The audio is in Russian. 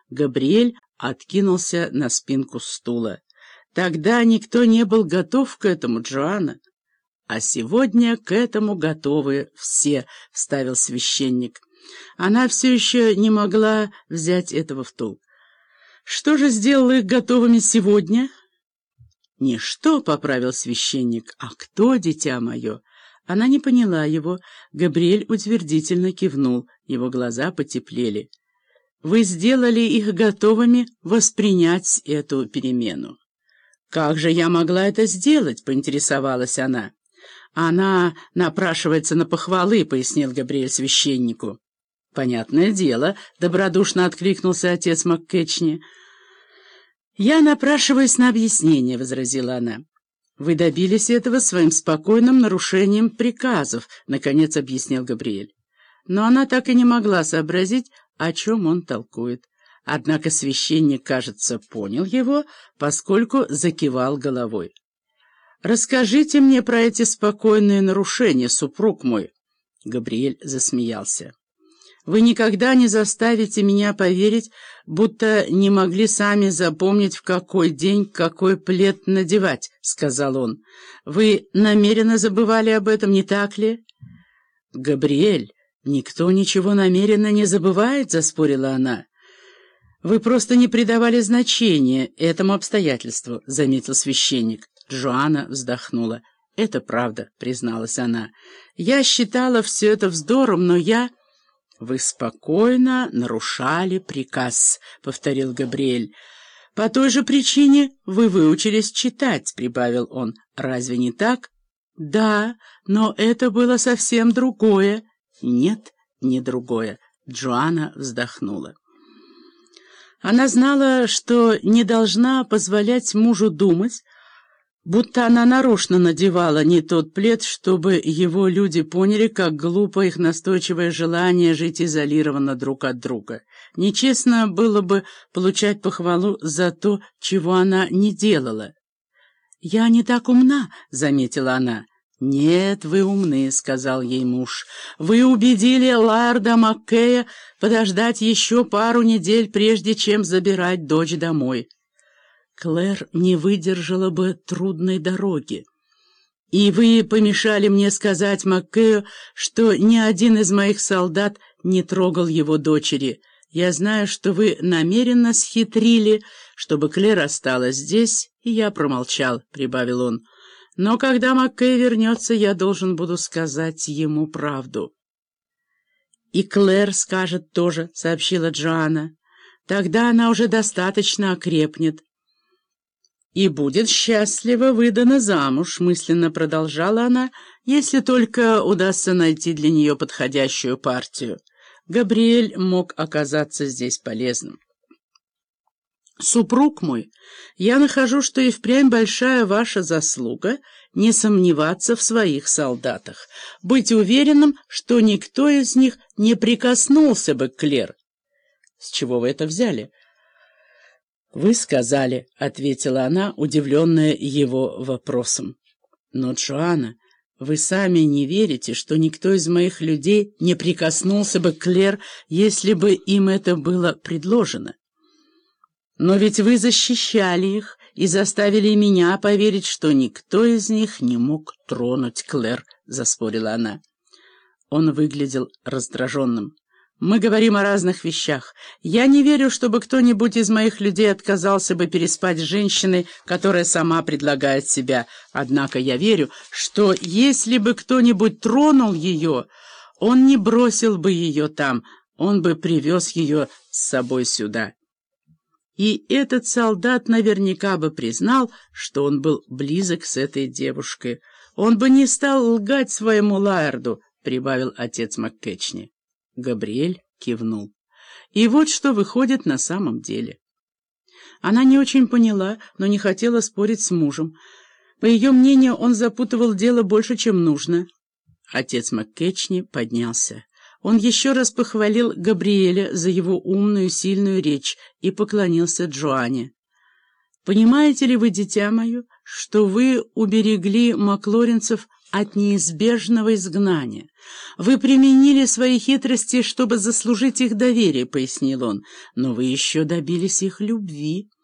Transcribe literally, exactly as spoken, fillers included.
Габриэль откинулся на спинку стула. «Тогда никто не был готов к этому, Джоанна. А сегодня к этому готовы все», — вставил священник. Она все еще не могла взять этого в толк. «Что же сделало их готовыми сегодня?» «Не что», — поправил священник, — «а кто, дитя мое?» Она не поняла его. Габриэль утвердительно кивнул, его глаза потеплели. «Вы сделали их готовыми воспринять эту перемену». «Как же я могла это сделать?» — поинтересовалась она. «Она напрашивается на похвалы», — пояснил Габриэль священнику. «Понятное дело», — добродушно откликнулся отец МакКетчни. «Я напрашиваюсь на объяснение», — возразила она. «Вы добились этого своим спокойным нарушением приказов», — наконец объяснил Габриэль. Но она так и не могла сообразить, о чем он толкует. Однако священник, кажется, понял его, поскольку закивал головой. «Расскажите мне про эти спокойные нарушения, супруг мой». Габриэль засмеялся. «Вы никогда не заставите меня поверить, будто не могли сами запомнить, в какой день какой плед надевать», — сказал он. «Вы намеренно забывали об этом, не так ли?» «Габриэль, никто ничего намеренно не забывает», — заспорила она. «Вы просто не придавали значения этому обстоятельству», — заметил священник. Джоанна вздохнула. «Это правда», — призналась она. «Я считала все это вздором, но я...» «Вы спокойно нарушали приказ», — повторил Габриэль. «По той же причине вы выучились читать», — прибавил он. «Разве не так?» «Да, но это было совсем другое». «Нет, не другое», — Джоанна вздохнула. Она знала, что не должна позволять мужу думать, будто она нарочно надевала не тот плед, чтобы его люди поняли, как глупо их настойчивое желание жить изолированно друг от друга. Нечестно было бы получать похвалу за то, чего она не делала. «Я не так умна», — заметила она. «Нет, вы умны», — сказал ей муж. «Вы убедили Лаэрда Маккея подождать еще пару недель, прежде чем забирать дочь домой. Клэр не выдержала бы трудной дороги. И вы помешали мне сказать Маккею, что ни один из моих солдат не трогал его дочери. Я знаю, что вы намеренно схитрили, чтобы Клэр осталась здесь, и я промолчал», — прибавил он. «Но когда Маккей вернется, я должен буду сказать ему правду». «И Клэр скажет тоже», — сообщила Джоанна. «Тогда она уже достаточно окрепнет». «И будет счастливо выдана замуж», — мысленно продолжала она, «если только удастся найти для нее подходящую партию». Габриэль мог оказаться здесь полезным. «Супруг мой, я нахожу, что и впрямь большая ваша заслуга не сомневаться в своих солдатах, быть уверенным, что никто из них не прикоснулся бы к Клэр». «С чего вы это взяли?» «Вы сказали», — ответила она, удивленная его вопросом. «Но, Джоанна, вы сами не верите, что никто из моих людей не прикоснулся бы к Клэр, если бы им это было предложено. Но ведь вы защищали их и заставили меня поверить, что никто из них не мог тронуть Клэр», — заспорила она. Он выглядел раздраженным. «Мы говорим о разных вещах. Я не верю, чтобы кто-нибудь из моих людей отказался бы переспать с женщиной, которая сама предлагает себя. Однако я верю, что если бы кто-нибудь тронул ее, он не бросил бы ее там, он бы привез ее с собой сюда». И этот солдат наверняка бы признал, что он был близок с этой девушкой. «Он бы не стал лгать своему Лаэрду», — прибавил отец МакКетчни. Габриэль кивнул. И вот что выходит на самом деле. Она не очень поняла, но не хотела спорить с мужем. По ее мнению, он запутывал дело больше, чем нужно. Отец МакКетчни поднялся. Он еще раз похвалил Габриэля за его умную, сильную речь и поклонился Джоанне. «Понимаете ли вы, дитя мое, что вы уберегли маклоринцев от неизбежного изгнания. Вы применили свои хитрости, чтобы заслужить их доверие, — пояснил он, — но вы еще добились их любви.